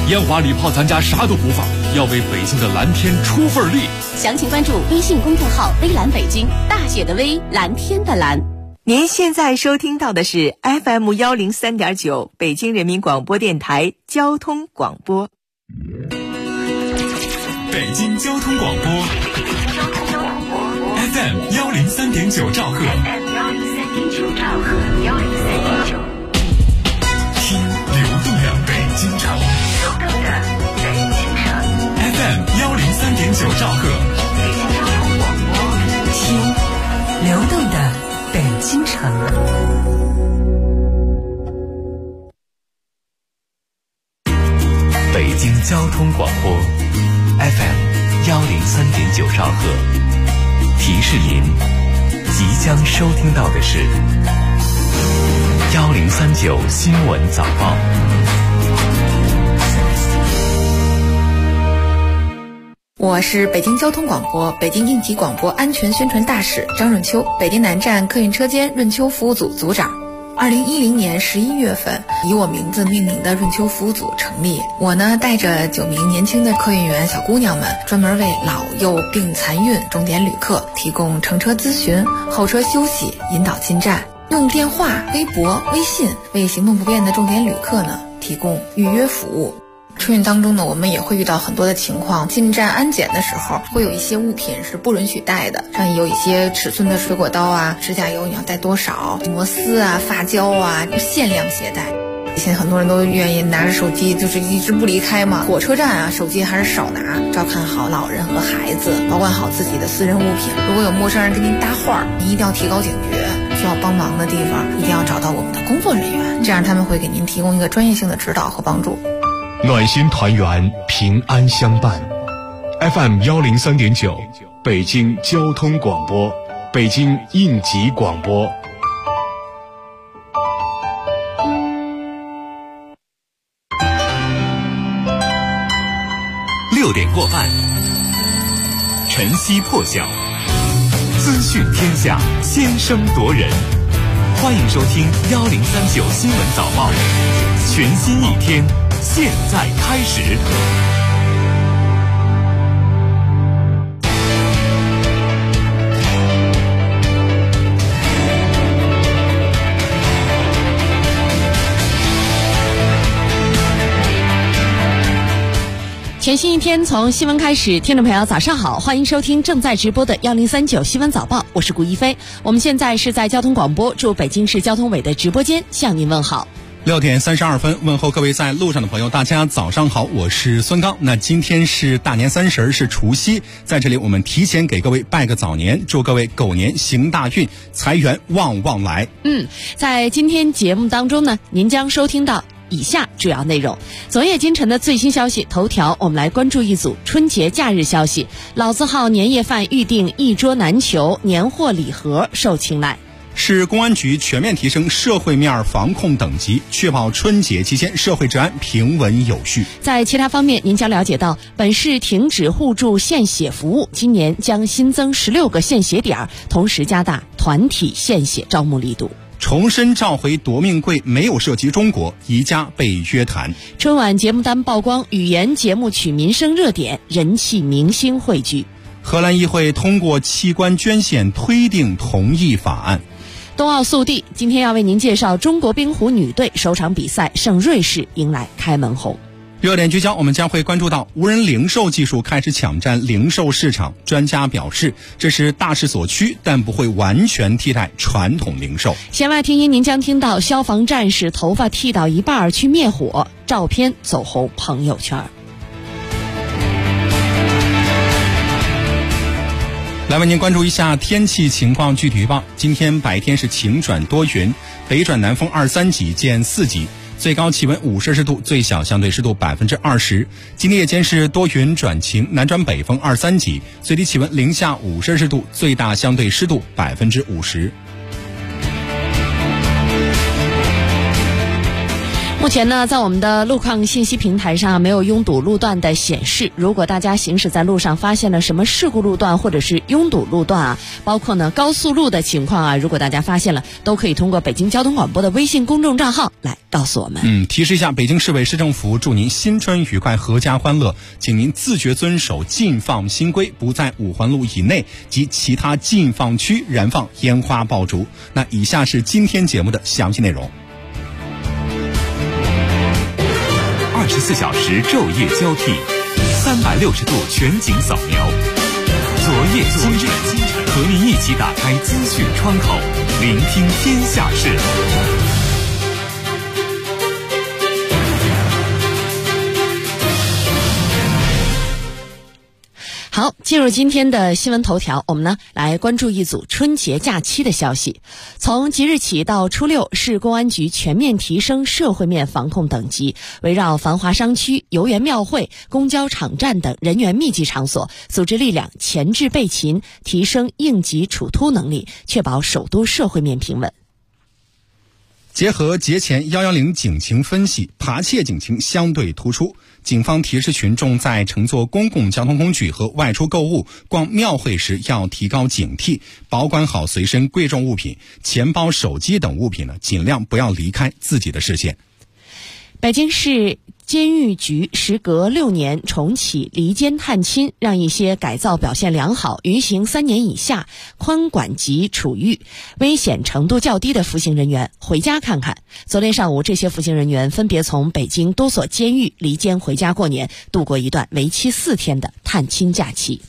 烟花礼炮咱家啥都不放，要为北京的蓝天出份力。 详情关注微信公众号微蓝北京，大写的微，蓝天的蓝。 您现在收听到的是 FM103.9 北京人民广播电台交通广播。 北京交通广播 FM103.9 兆赫，听流动的北京城FM103.9 兆赫， 听流动的北京城。 北京交通广播 FM103.9 兆赫，提示您即将收听到的是1039新闻早报。 我是北京交通广播北京应急广播安全宣传大使张润秋，北京南站客运车间润秋服务组组长。2010年11月份，以我名字命名的润秋服务组成立。我呢，带着9名年轻的客运员小姑娘们，专门为老幼病残孕重点旅客提供乘车咨询、候车休息、引导进站，用电话、微博、微信为行动不便的重点旅客呢提供预约服务。春运当中呢，我们也会遇到很多的情况，进站安检的时候会有一些物品是不允许带的，像有一些尺寸的水果刀啊、指甲油你要带多少、摩丝啊、发胶啊，限量携带。现在很多人都愿意拿着手机就是一直不离开嘛，火车站啊手机还是少拿，照看好老人和孩子，保管好自己的私人物品。如果有陌生人跟您搭话，您一定要提高警觉，需要帮忙的地方一定要找到我们的工作人员，这样他们会给您提供一个专业性的指导和帮助。 暖心团圆，平安相伴。FM103.9 北京交通广播，北京应急广播。 6点过半，晨曦破晓，资讯天下，先声夺人。欢迎收听1039新闻早报，全新一天现在开始。 全新一天从新闻开始，听众朋友早上好，欢迎收听正在直播的1039新闻早报，我是顾一飞。我们现在是在交通广播驻北京市交通委的直播间向您问好。 6点32分，问候各位在路上的朋友，大家早上好，我是孙刚。那今天是大年30，是除夕，在这里我们提前给各位拜个早年，祝各位狗年行大运，财源旺旺来。 在今天节目当中呢，您将收听到以下主要内容。昨夜今晨的最新消息头条，我们来关注一组春节假日消息。老字号年夜饭预定一桌难求，年货礼盒受青睐。 市公安局全面提升社会面防控等级，确保春节期间社会治安平稳有序。 在其他方面，您将了解到，本市停止互助献血服务，今年将新增16个献血点，同时加大团体献血招募力度。 重申召回夺命贵没有涉及中国，宜家被约谈。 春晚节目单曝光语言节目曲民生热点，人气明星汇聚。 荷兰议会通过器官捐献推定同意法案。 冬奥速递，今天要为您介绍中国冰壶女队首场比赛胜瑞士，迎来开门红。 热点聚焦，我们将会关注到无人零售技术开始抢占零售市场。专家表示，这是大势所趋，但不会完全替代传统零售。 弦外听音，您将听到消防战士头发剃到一半去灭火，照片走红朋友圈。 来为您关注一下天气情况具体预报。今天白天是晴转多云，北转南风2-3级见4级，最高气温5摄氏度，最小相对湿度20%。今天夜间是多云转晴，南转北风2-3级，最低气温零下5摄氏度，最大相对湿度50%。 目前呢，在我们的路况信息平台上没有拥堵路段的显示。如果大家行驶在路上发现了什么事故路段或者是拥堵路段啊，包括呢高速路的情况啊，如果大家发现了，都可以通过北京交通广播的微信公众账号来告诉我们。 提示一下，北京市委市政府祝您新春愉快，阖家欢乐，请您自觉遵守禁放新规，不在5环路以内及其他禁放区燃放烟花爆竹。那以下是今天节目的详细内容。 24小时昼夜交替，360度全景扫描，昨夜今晨，和您一起打开资讯窗口，聆听天下事。 好，进入今天的新闻头条，我们呢来关注一组春节假期的消息。从即日起到初六，市公安局全面提升社会面防控等级，围绕繁华商区、游园庙会、公交场站等人员密集场所，组织力量前置备勤，提升应急处突能力，确保首都社会面平稳。 结合节前110警情分析，扒窃警情相对突出。警方提示群众在乘坐公共交通工具和外出购物、逛庙会时要提高警惕，保管好随身贵重物品，钱包、手机等物品呢，尽量不要离开自己的视线。 北京市监狱局时隔6年重启离监探亲，让一些改造表现良好、余刑3年以下、宽管级处遇、危险程度较低的服刑人员回家看看。昨天上午，这些服刑人员分别从北京多所监狱离监回家过年，度过一段为期4天的探亲假期。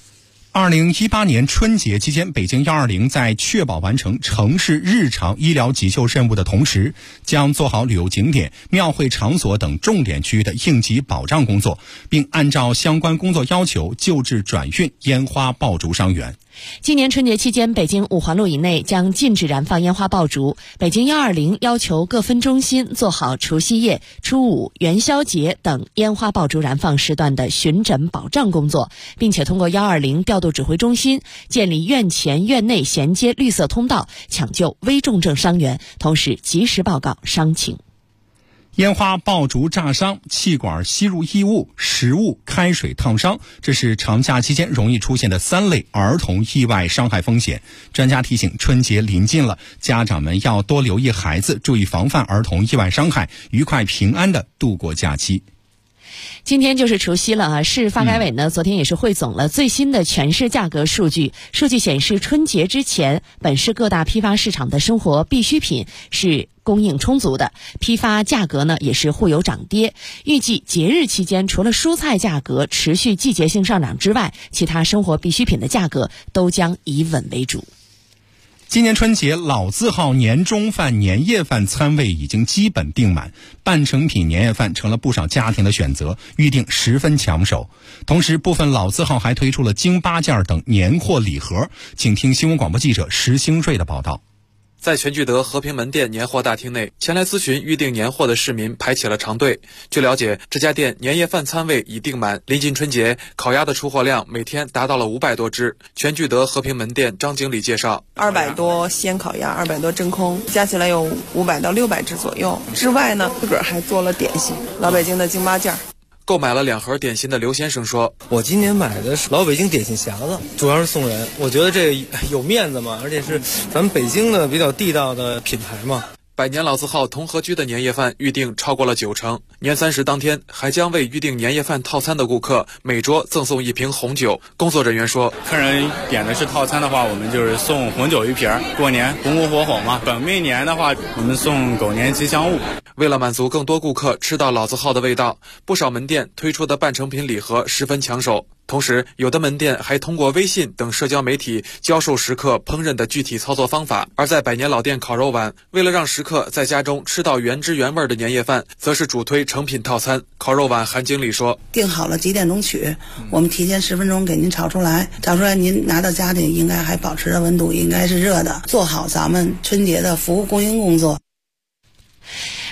2018年春节期间，北京120在确保完成城市日常医疗急救任务的同时，将做好旅游景点、庙会场所等重点区域的应急保障工作，并按照相关工作要求救治转运烟花爆竹伤员。 今年春节期间，北京5环路以内将禁止燃放烟花爆竹。北京120要求各分中心做好除夕夜、初五、元宵节等烟花爆竹燃放时段的巡诊保障工作，并且通过120调度指挥中心建立院前院内衔接绿色通道，抢救危重症伤员，同时及时报告伤情。 烟花爆竹炸伤、气管吸入异物、食物、开水烫伤，这是长假期间容易出现的3类儿童意外伤害风险。专家提醒，春节临近了，家长们要多留意孩子，注意防范儿童意外伤害，愉快平安地度过假期。 今天就是除夕了啊！市发改委呢，昨天也是汇总了最新的全市价格数据。数据显示，春节之前，本市各大批发市场的生活必需品是供应充足的，批发价格呢也是互有涨跌。预计节日期间，除了蔬菜价格持续季节性上涨之外，其他生活必需品的价格都将以稳为主。 今年春节老字号年中饭、年夜饭餐位已经基本订满，半成品年夜饭成了不少家庭的选择，预订十分抢手。同时，部分老字号还推出了京八件等年货礼盒。请听新闻广播记者石兴瑞的报道。 在全聚德和平门店年货大厅内，前来咨询预订年货的市民排起了长队。据了解，这家店年夜饭餐位已订满，临近春节，烤鸭的出货量每天达到了500多只。全聚德和平门店张经理介绍 ，200多鲜烤鸭，200多真空，加起来有500到600只左右。之外呢，自个儿还做了点心，老北京的京八件。 购买了2盒点心的刘先生说， 我今年买的是老北京点心匣子，主要是送人，我觉得这有面子嘛，而且是咱们北京的比较地道的品牌嘛。 百年老字号同和居的年夜饭预订超过了90%，年30当天还将为预订年夜饭套餐的顾客每桌赠送1瓶红酒。工作人员说， 客人点的是套餐的话，我们就是送红酒1瓶，过年红红火火嘛。本命年的话，我们送狗年吉祥物。 为了满足更多顾客吃到老字号的味道，不少门店推出的半成品礼盒十分抢手。同时，有的门店还通过微信等社交媒体教授食客烹饪的具体操作方法。而在百年老店烤肉碗，为了让食客在家中吃到原汁原味的年夜饭，则是主推成品套餐。烤肉碗韩经理说， 定好了几点钟取，我们提前10分钟给您炒出来，您拿到家里应该还保持着温度，应该是热的，做好咱们春节的服务供应工作。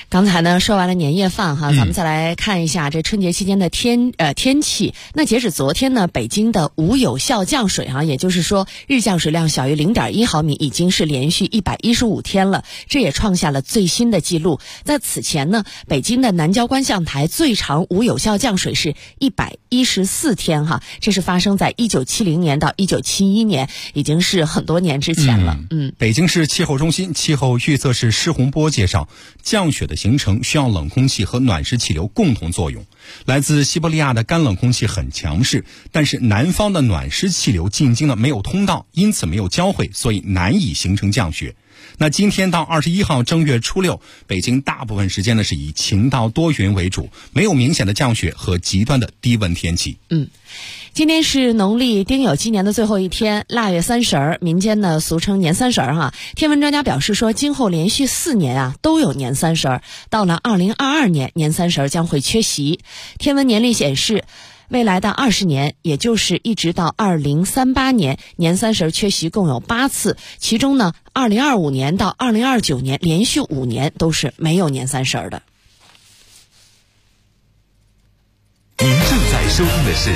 刚才呢说完了年夜饭哈，咱们再来看一下这春节期间的天气。那截止昨天呢，北京的无有效降水也就是说日降水量小于 0.1 毫米，已经是连续115天了，这也创下了最新的记录。在此前呢，北京的南郊观象台最长无有效降水是114天这是发生在1970年到1971年，已经是很多年之前了。 北京市气候中心气候预测室施洪波介绍，降雪的形成需要冷空气和暖湿气流共同作用。来自西伯利亚的干冷空气很强势，但是南方的暖湿气流进京没有通道，因此没有交汇，所以难以形成降雪。那今天到21号正月初六，北京大部分时间是以晴到多云为主，没有明显的降雪和极端的低温天气。 今天是农历丁酉鸡年的最后一天，腊月30，民间呢俗称年30天文专家表示说，今后连续4年都有年30，到了2022年，年30将会缺席。天文年历显示，未来的20年，也就是一直到2038年，年30缺席共有8次，其中呢2025年到2029年连续5年都是没有年30的。 您正在收听的是1039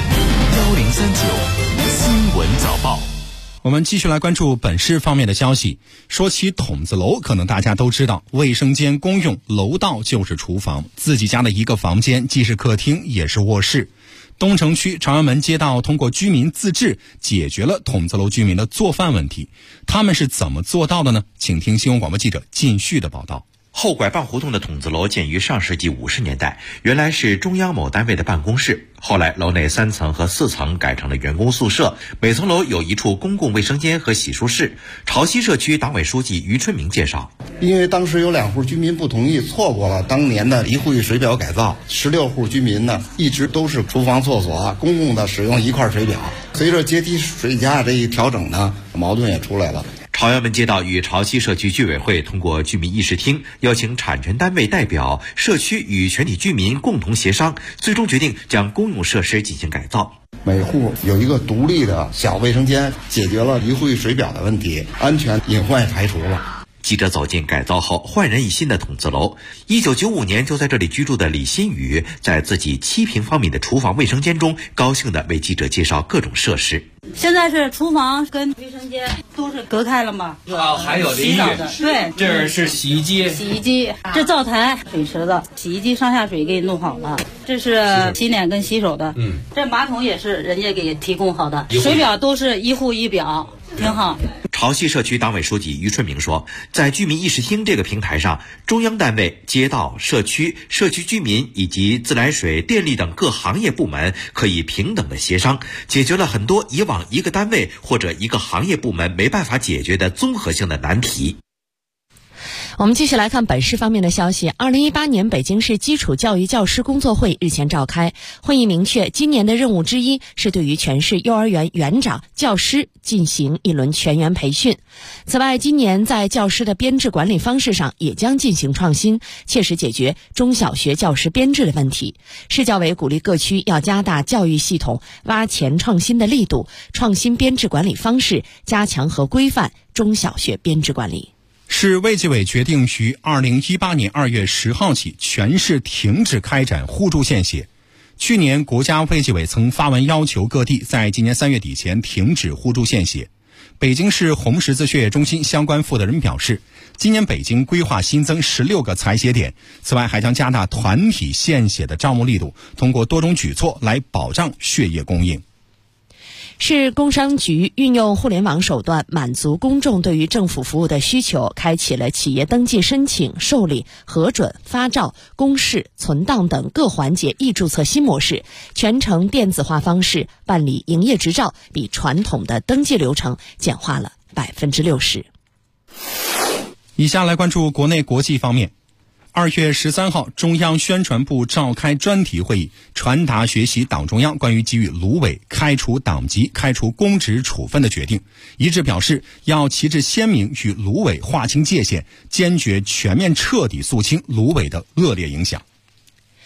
新闻早报。 我们继续来关注本市方面的消息。说起筒子楼，可能大家都知道，卫生间公用，楼道就是厨房，自己家的一个房间既是客厅也是卧室。东城区朝阳门街道通过居民自治解决了筒子楼居民的做饭问题，他们是怎么做到的呢？请听新闻广播记者靳旭的报道。 后拐棒胡同的筒子楼建于上世纪50年代，原来是中央某单位的办公室，后来楼内3层和4层改成了员工宿舍，每层楼有一处公共卫生间和洗漱室。潮汐社区党委书记于春明介绍， 因为当时有2户居民不同意，错过了当年的一户一水表改造，16户居民呢一直都是厨房厕所公共的使用一块水表。随着阶梯水架这一调整呢，矛盾也出来了。 朝阳门街道与潮汐社区居委会通过居民议事厅，邀请产权单位代表、社区与全体居民共同协商，最终决定将公用设施进行改造。 每户有一个独立的小卫生间，解决了一户一水表的问题，安全隐患排除了。 记者走进改造后焕然一新的筒子楼，1995年就在这里居住的李新宇，在自己7平方米的厨房卫生间中，高兴地为记者介绍各种设施。 现在是厨房跟卫生间都是隔开了嘛？ 还有淋浴， 对， 这是洗衣机， 这灶台、水池子，洗衣机上下水给你弄好了。这是洗脸跟洗手的，这马桶也是人家给提供好的，水表都是1户1表，挺好。 潮汐社区党委书记于春明说，在居民议事厅这个平台上，中央单位、街道、社区居民以及自来水、电力等各行业部门可以平等的协商，解决了很多以往一个单位或者一个行业部门没办法解决的综合性的难题。 我们继续来看本市方面的消息。2018年北京市基础教育教师工作会日前召开，会议明确，今年的任务之一是对于全市幼儿园园长、教师进行一轮全员培训。此外，今年在教师的编制管理方式上也将进行创新，切实解决中小学教师编制的问题。市教委鼓励各区要加大教育系统挖潜创新的力度，创新编制管理方式，加强和规范中小学编制管理。 市卫计委决定于2018年2月10号起，全市停止开展互助献血。去年国家卫计委曾发文要求各地在今年3月底前停止互助献血。北京市红十字血液中心相关负责人表示，今年北京规划新增16个采血点，此外还将加大团体献血的招募力度，通过多种举措来保障血液供应。 市工商局运用互联网手段满足公众对于政府服务的需求，开启了企业登记申请、受理、核准、发照、公示、存档等各环节易注册新模式，全程电子化方式办理营业执照，比传统的登记流程简化了60%。 以下来关注国内国际方面。2月13号，中央宣传部召开专题会议，传达学习党中央关于给予卢伟开除党籍、开除公职处分的决定，一致表示要旗帜鲜明与卢伟划清界限，坚决全面彻底肃清卢伟的恶劣影响。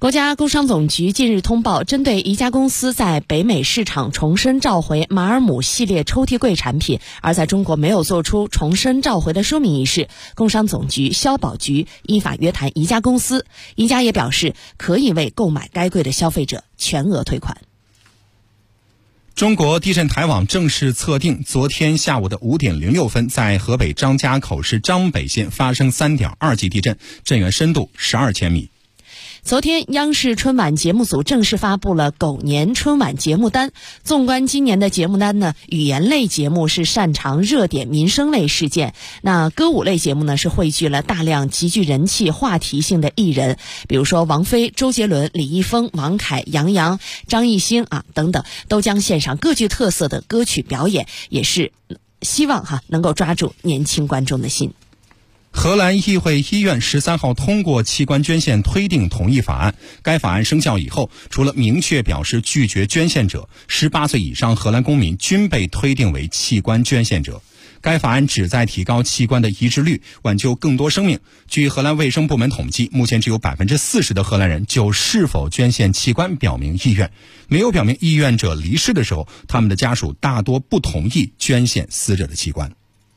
国家工商总局近日通报，针对一家公司在北美市场重申召回马尔姆系列抽屉柜产品，而在中国没有做出重申召回的说明一事，工商总局、消保局依法约谈一家公司，一家也表示可以为购买该柜的消费者全额退款。 中国地震台网正式测定，昨天下午的5点06分，在河北张家口市张北县发生3.2级地震，震源深度12千米。 昨天，央视春晚节目组正式发布了狗年春晚节目单。纵观今年的节目单呢，语言类节目是擅长热点民生类事件，那歌舞类节目呢是汇聚了大量极具人气、话题性的艺人，比如说王菲、周杰伦、李易峰、王凯、杨洋、张艺兴等等，都将献上各具特色的歌曲表演，也是希望能够抓住年轻观众的心。 荷兰议会医院13号通过器官捐献推定同意法案。该法案生效以后，除了明确表示拒绝捐献者，18岁以上荷兰公民均被推定为器官捐献者。该法案旨在提高器官的移植率，挽救更多生命。据荷兰卫生部门统计，目前只有40%的荷兰人就是否捐献器官表明意愿。没有表明意愿者离世的时候，他们的家属大多不同意捐献死者的器官。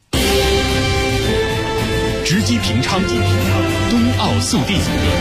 直击平昌，冬奥速递。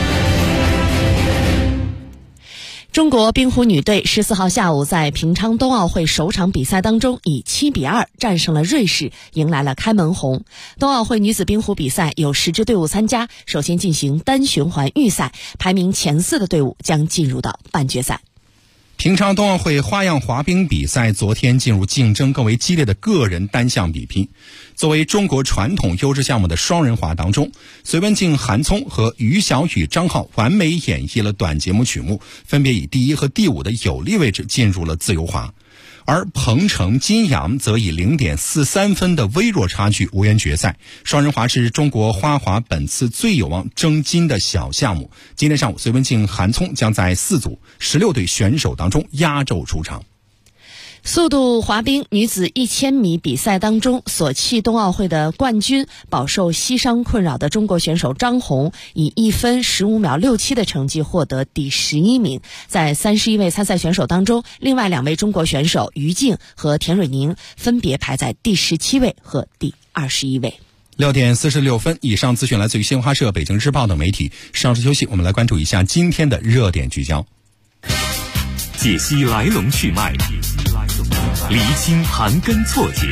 中国冰壶女队14号下午在平昌冬奥会首场比赛当中以7-2战胜了瑞士，迎来了开门红。冬奥会女子冰壶比赛有10支队伍参加，首先进行单循环预赛，排名前4的队伍将进入到半决赛。 平昌冬奥会花样滑冰比赛昨天进入竞争更为激烈的个人单项比拼。作为中国传统优质项目的双人滑当中，隋文静、韩聪和于小雨、张浩完美演绎了短节目曲目，分别以第1和第5的有利位置进入了自由滑。而彭程、金阳则以0.43分的微弱差距无缘决赛。双人滑是中国花滑本次最有望争金的小项目。今天上午，隋文静、韩聪将在4组16对选手当中压轴出场。 速度滑冰女子1000米比赛当中，索契冬奥会的冠军、饱受膝伤困扰的中国选手张红以1分15秒67的成绩获得第11名。在31位参赛选手当中，另外2位中国选手于静和田蕊宁分别排在第17位和第21位。 6点46分，以上资讯来自于新华社、北京日报等媒体。稍事休息，我们来关注一下今天的热点聚焦。 解析来龙去脉，厘清盘根错节，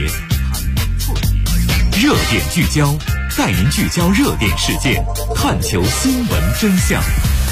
热点聚焦，带您聚焦热点事件，探求新闻真相。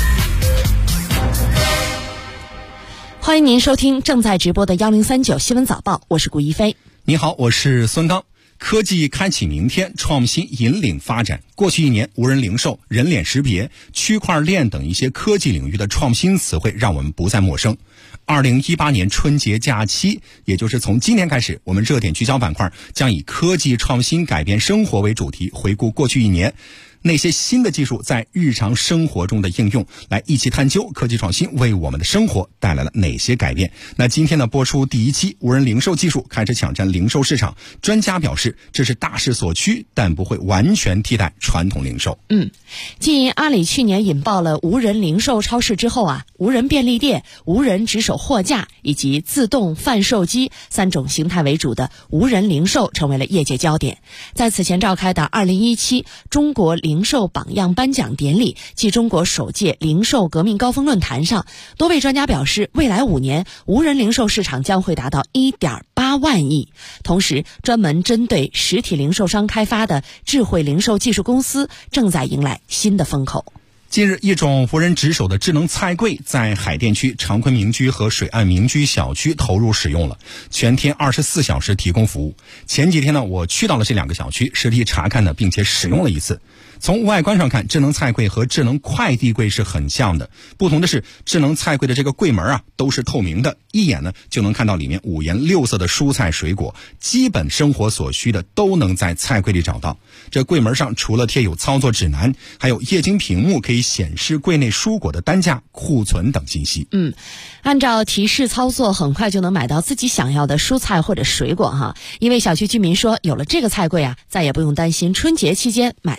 欢迎您收听正在直播的1039新闻早报，我是顾一飞。 你好，我是孙刚。科技开启明天，创新引领发展。过去1年，无人零售、人脸识别、区块链等一些科技领域的创新词汇让我们不再陌生。2018年春节假期，也就是从今天开始，我们热点聚焦板块将以科技创新改变生活为主题，回顾过去1年那些新的技术在日常生活中的应用，来一起探究科技创新为我们的生活带来了哪些改变。那今天呢，播出第1期，无人零售技术开始抢占零售市场。专家表示，这是大势所趋，但不会完全替代传统零售。 继阿里去年引爆了无人零售超市之后无人便利店、无人值守货架以及自动贩售机3种形态为主的无人零售成为了业界焦点。在此前召开的2017中国零售榜样颁奖典礼暨中国首届零售革命高峰论坛上，多位专家表示，未来5年无人零售市场将会达到1.8万亿。同时，专门针对实体零售商开发的智慧零售技术公司正在迎来新的风口。 近日，一种无人值守的智能菜柜在海淀区长坤民居和水岸民居小区投入使用了，全天24小时提供服务。前几天呢，我去到了这2个小区，实地查看并且使用了一次。从外观上看，智能菜柜和智能快递柜是很像的，不同的是，智能菜柜的这个柜门都是透明的，一眼呢就能看到里面5颜6色的蔬菜水果，基本生活所需的都能在菜柜里找到。这柜门上除了贴有操作指南，还有液晶屏幕可以显示柜内蔬果的单价、库存等信息。 按照提示操作，很快就能买到自己想要的蔬菜或者水果一位小区居民说，有了这个菜柜再也不用担心春节期间买菜不方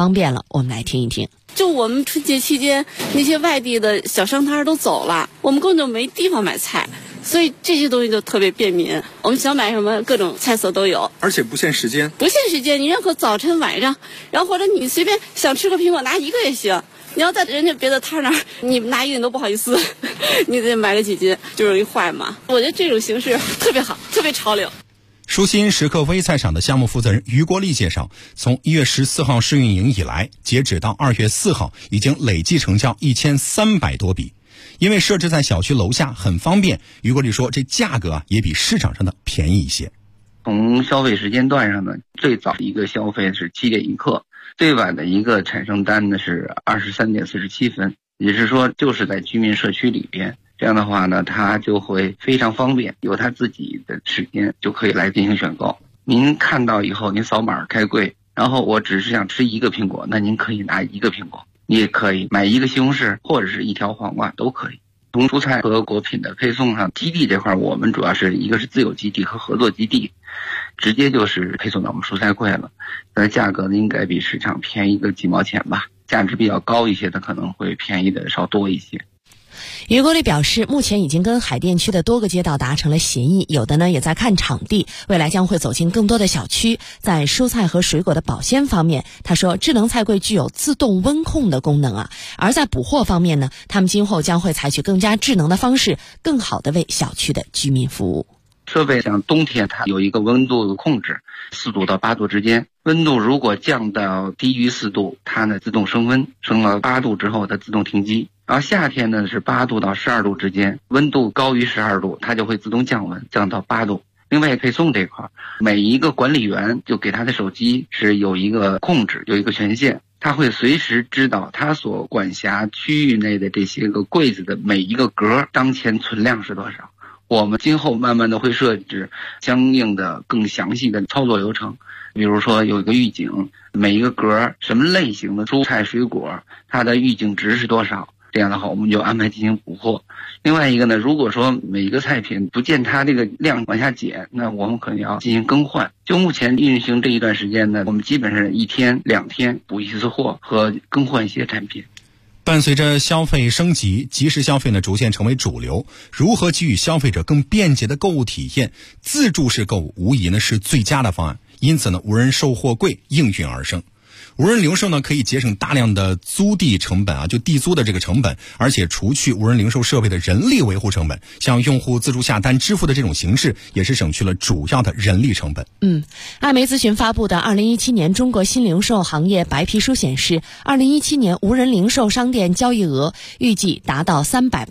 方便了，我们来听一听。 就我们春节期间，那些外地的小商摊都走了，我们根本就没地方买菜，所以这些东西就特别便民。我们想买什么，各种菜色都有， 而且不限时间。 不限时间，你任何早晨、晚上，然后或者你随便想吃个苹果拿一个也行。你要在人家别的摊那儿，你拿一个你都不好意思，你得买个几斤，就容易坏嘛。我觉得这种形式特别好，特别潮流。 舒心时刻微菜场的项目负责人于国立介绍，从1月14号试运营以来，截止到2月4号，已经累计成交1300多笔。因为设置在小区楼下很方便，于国立说这价格也比市场上的便宜一些。 从消费时间段上呢，最早一个消费是7点1刻，最晚的一个产生单呢是23点47分，也就是说就是在居民社区里边。这样的话呢，他就会非常方便，有他自己的时间就可以来进行选购。您看到以后，您扫码开柜，然后我只是想吃一个苹果，那您可以拿一个苹果，你也可以买一个西红柿或者是一条黄瓜都可以。从蔬菜和果品的配送上，基地这块我们主要是一个是自有基地和合作基地，直接就是配送到我们蔬菜柜了。价格呢应该比市场便宜个几毛钱吧，价值比较高一些的可能会便宜的稍多一些。 于国立表示，目前已经跟海淀区的多个街道达成了协议，有的呢也在看场地，未来将会走进更多的小区。在蔬菜和水果的保鲜方面，他说智能菜柜具有自动温控的功能啊。而在补货方面呢，他们今后将会采取更加智能的方式，更好的为小区的居民服务。 设备像冬天它有一个温度控制，4度到8度之间，温度如果降到低于4度，它呢自动升温，升到8度之后它自动停机。然后夏天呢是8度到12度之间，温度高于12度，它就会自动降温，降到8度。另外配送这块，每一个管理员就给他的手机是有一个控制，有一个权限，他会随时知道他所管辖区域内的这些个柜子的每一个格当前存量是多少。我们今后慢慢的会设置相应的更详细的操作流程，比如说有一个预警，每一个格什么类型的蔬菜水果它的预警值是多少，这样的话我们就安排进行补货。另外一个呢，如果说每一个菜品不见它这个量往下减，那我们可能要进行更换。就目前运行这一段时间呢，我们基本上1天2天补一次货和更换一些产品。 伴随着消费升级，即时消费呢逐渐成为主流。如何给予消费者更便捷的购物体验，自助式购物无疑呢是最佳的方案。因此呢，无人售货柜应运而生。无人零售呢可以节省大量的租地成本啊，就地租的这个成本，而且除去无人零售设备的人力维护成本，像用户自助下单支付的这种形式，也是省去了主要的人力成本。 艾媒咨询发布的2017年中国新零售行业白皮书显示，2017年无人零售商店交易额预计达到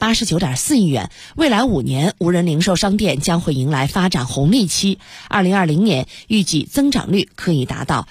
389.4亿元，未来5年无人零售商店将会迎来发展红利期，2020年预计增长率可以达到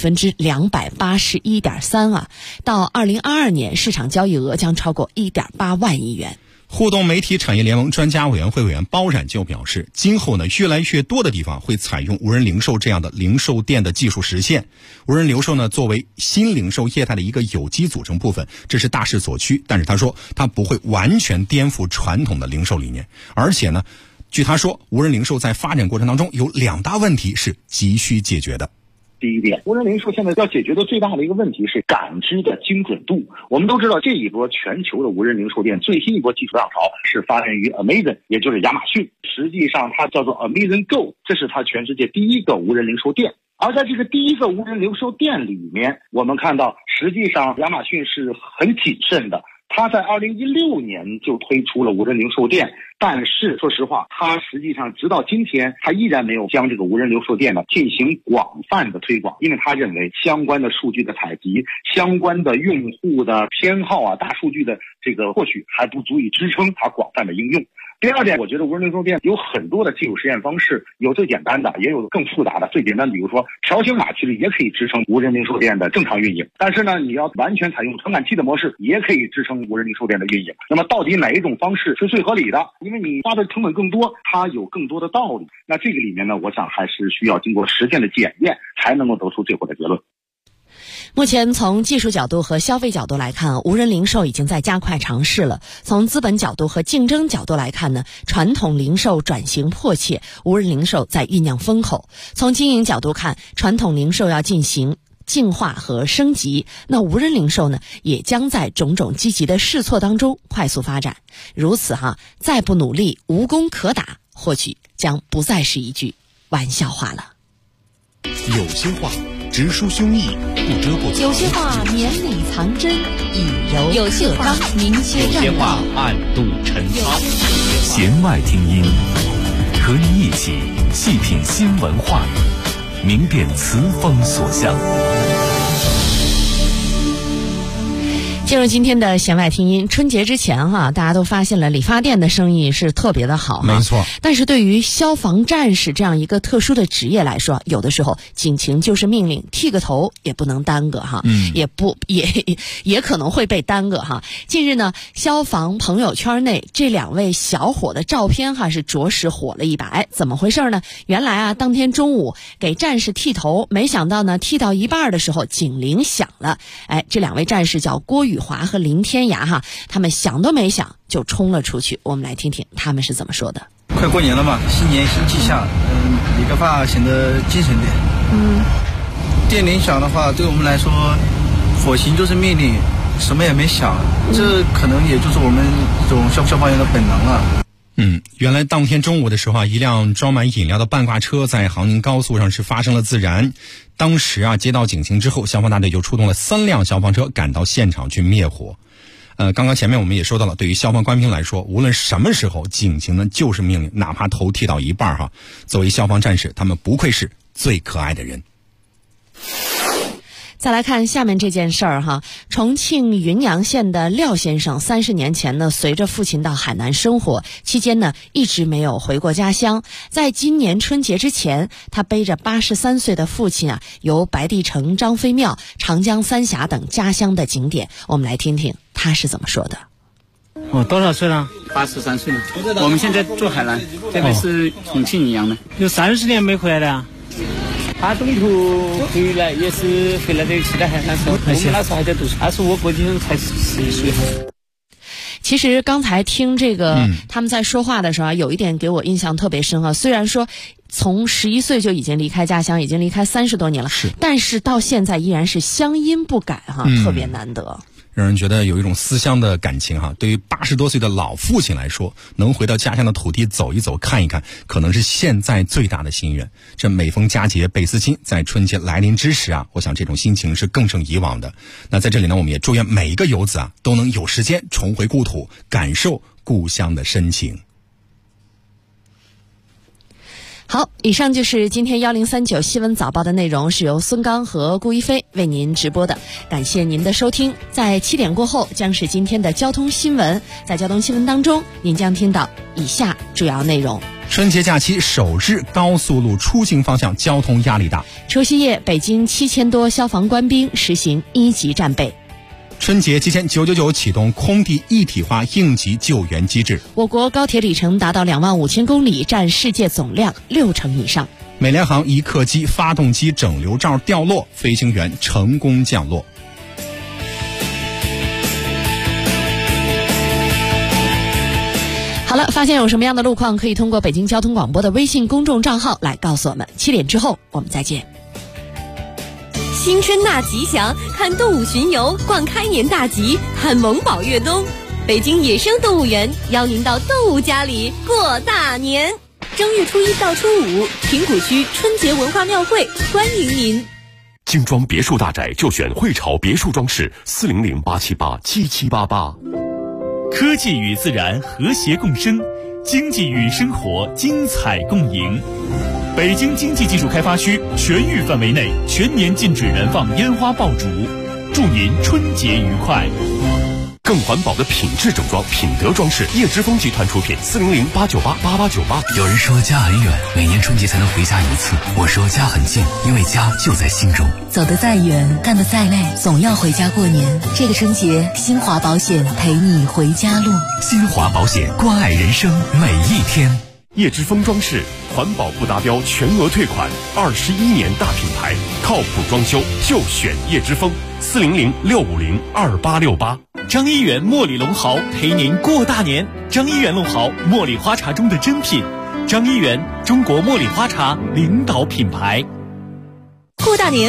281.3%啊，到2022年市场交易额将超过1.8万亿元。 互动媒体产业联盟专家委员会委员包冉就表示，今后呢越来越多的地方会采用无人零售这样的零售店的技术实现。无人零售呢作为新零售业态的一个有机组成部分，这是大势所趋，但是他说他不会完全颠覆传统的零售理念。而且呢，据他说，无人零售在发展过程当中有2大问题是急需解决的。 第一点，无人零售现在要解决的最大的一个问题是感知的精准度。我们都知道，这一波全球的无人零售店最新一波技术浪潮是发源于 Amazon， 也就是亚马逊。实际上它叫做 Amazon Go， 这是它全世界第一个无人零售店。而在这个第一个无人零售店里面，我们看到实际上亚马逊是很谨慎的，它在2016年就推出了无人零售店，但是说实话，它实际上直到今天，它依然没有将这个无人零售店呢进行广泛的推广，因为他认为相关的数据的采集、相关的用户的偏好啊、大数据的这个获取还不足以支撑它广泛的应用。第二点，我觉得无人零售店有很多的技术实验方式，有最简单的，也有更复杂的。最简单，比如说条形码其实也可以支撑无人零售店的正常运营，但是呢，你要完全采用传感器的模式，也可以支撑无人零售店的运营。那么到底哪一种方式是最合理的？因为你花的成本更多，它有更多的道理。那这个里面呢，我想还是需要经过实践的检验，才能够得出最后的结论。 目前从技术角度和消费角度来看，无人零售已经在加快尝试了。从资本角度和竞争角度来看呢，传统零售转型迫切，无人零售在酝酿风口。从经营角度看，传统零售要进行进化和升级，那无人零售呢，也将在种种积极的试错当中快速发展。如此再不努力，无功可打，或许将不再是一句玩笑话了。 有些话直抒胸臆，不遮不藏； 有些话绵里藏针，以柔有些话明切有些话暗度陈仓。弦外听音，和你一起细品新闻话语，明辨词风所向。 进入今天的弦外听音，春节之前大家都发现了理发店的生意是特别的好没错。 但是对于消防战士这样一个特殊的职业来说，有的时候警情就是命令，剃个头也不能耽搁也可能会被耽搁近日呢，消防朋友圈内这2位小伙的照片是着实火了一把。怎么回事呢？原来当天中午给战士剃头，没想到呢剃到一半的时候警铃响了。这2位战士叫郭宇华和林天涯他们想都没想就冲了出去。我们来听听他们是怎么说的。 快过年了嘛，新年新气象，理个发显得精神点。电铃响的话，对我们来说，火刑就是命令，什么也没想，这可能也就是我们这种消防员的本能了。 原来当天中午的时候一辆装满饮料的半挂车在杭宁高速上是发生了自燃。当时接到警情之后，消防大队就出动了3辆消防车赶到现场去灭火。刚刚前面我们也说到了，对于消防官兵来说，无论什么时候警情呢就是命令，哪怕头剃到一半作为消防战士，他们不愧是最可爱的人。 再来看下面这件事儿重庆云阳县的廖先生30年前呢，随着父亲到海南生活，期间呢一直没有回过家乡。在今年春节之前，他背着83岁的父亲游白帝城、张飞庙、长江三峡等家乡的景点。我们来听听他是怎么说的。 我多少岁了？83岁了。我们现在住海南，这边是重庆云阳的。有30年没回来了。他中途回来也是回来的期待海南时候，我们那时候还在读书，那时候我估计才11岁。 其实刚才听这个他们在说话的时候有一点给我印象特别深虽然说从11岁就已经离开家乡，已经离开30多年了，但是到现在依然是乡音不改特别难得。 让人觉得有一种思乡的感情对于80多岁的老父亲来说，能回到家乡的土地走一走看一看，可能是现在最大的心愿。这每逢佳节倍思亲，在春节来临之时我想这种心情是更胜以往的。那在这里呢，我们也祝愿每一个游子都能有时间重回故土，感受故乡的深情。 好，以上就是今天1039新闻早报的内容，是由孙刚和顾一飞为您直播的，感谢您的收听。在7点过后将是今天的交通新闻，在交通新闻当中您将听到以下主要内容。 春节假期首日高速路出行方向交通压力大， 除夕夜北京7000多消防官兵实行1级战备。 春节期间999启动空地一体化应急救援机制。 我国高铁里程达到25000公里，占世界总量60%以上。 美联航一客机发动机整流罩掉落，飞行员成功降落。 好了，发现有什么样的路况，可以通过北京交通广播的微信公众账号来告诉我们。7点之后我们再见。 新春纳吉祥，看动物巡游，逛开年大吉，看萌宝越冬。北京野生动物园邀您到动物家里过大年。正月初1到初5，平谷区春节文化庙会欢迎您。 精装别墅大宅就选汇潮别墅装饰，400-878-7788。 科技与自然和谐共生，经济与生活精彩共赢。北京经济技术开发区全域范围内全年禁止燃放烟花爆竹，祝您春节愉快。 更环保的品质整装，品德装饰，叶之峰集团出品，400-898-8898。 有人说家很远，每年春节才能回家一次。我说家很近，因为家就在心中。 走得再远，干得再累，总要回家过年。这个春节，新华保险陪你回家路。 新华保险，关爱人生每一天。 叶之峰装饰，环保不达标全额退款，21年大品牌，靠谱装修就选叶之峰，400-650-2868。 张一元茉莉龙豪陪您过大年。张一元龙豪，茉莉花茶中的珍品。张一元，中国茉莉花茶领导品牌。 过大年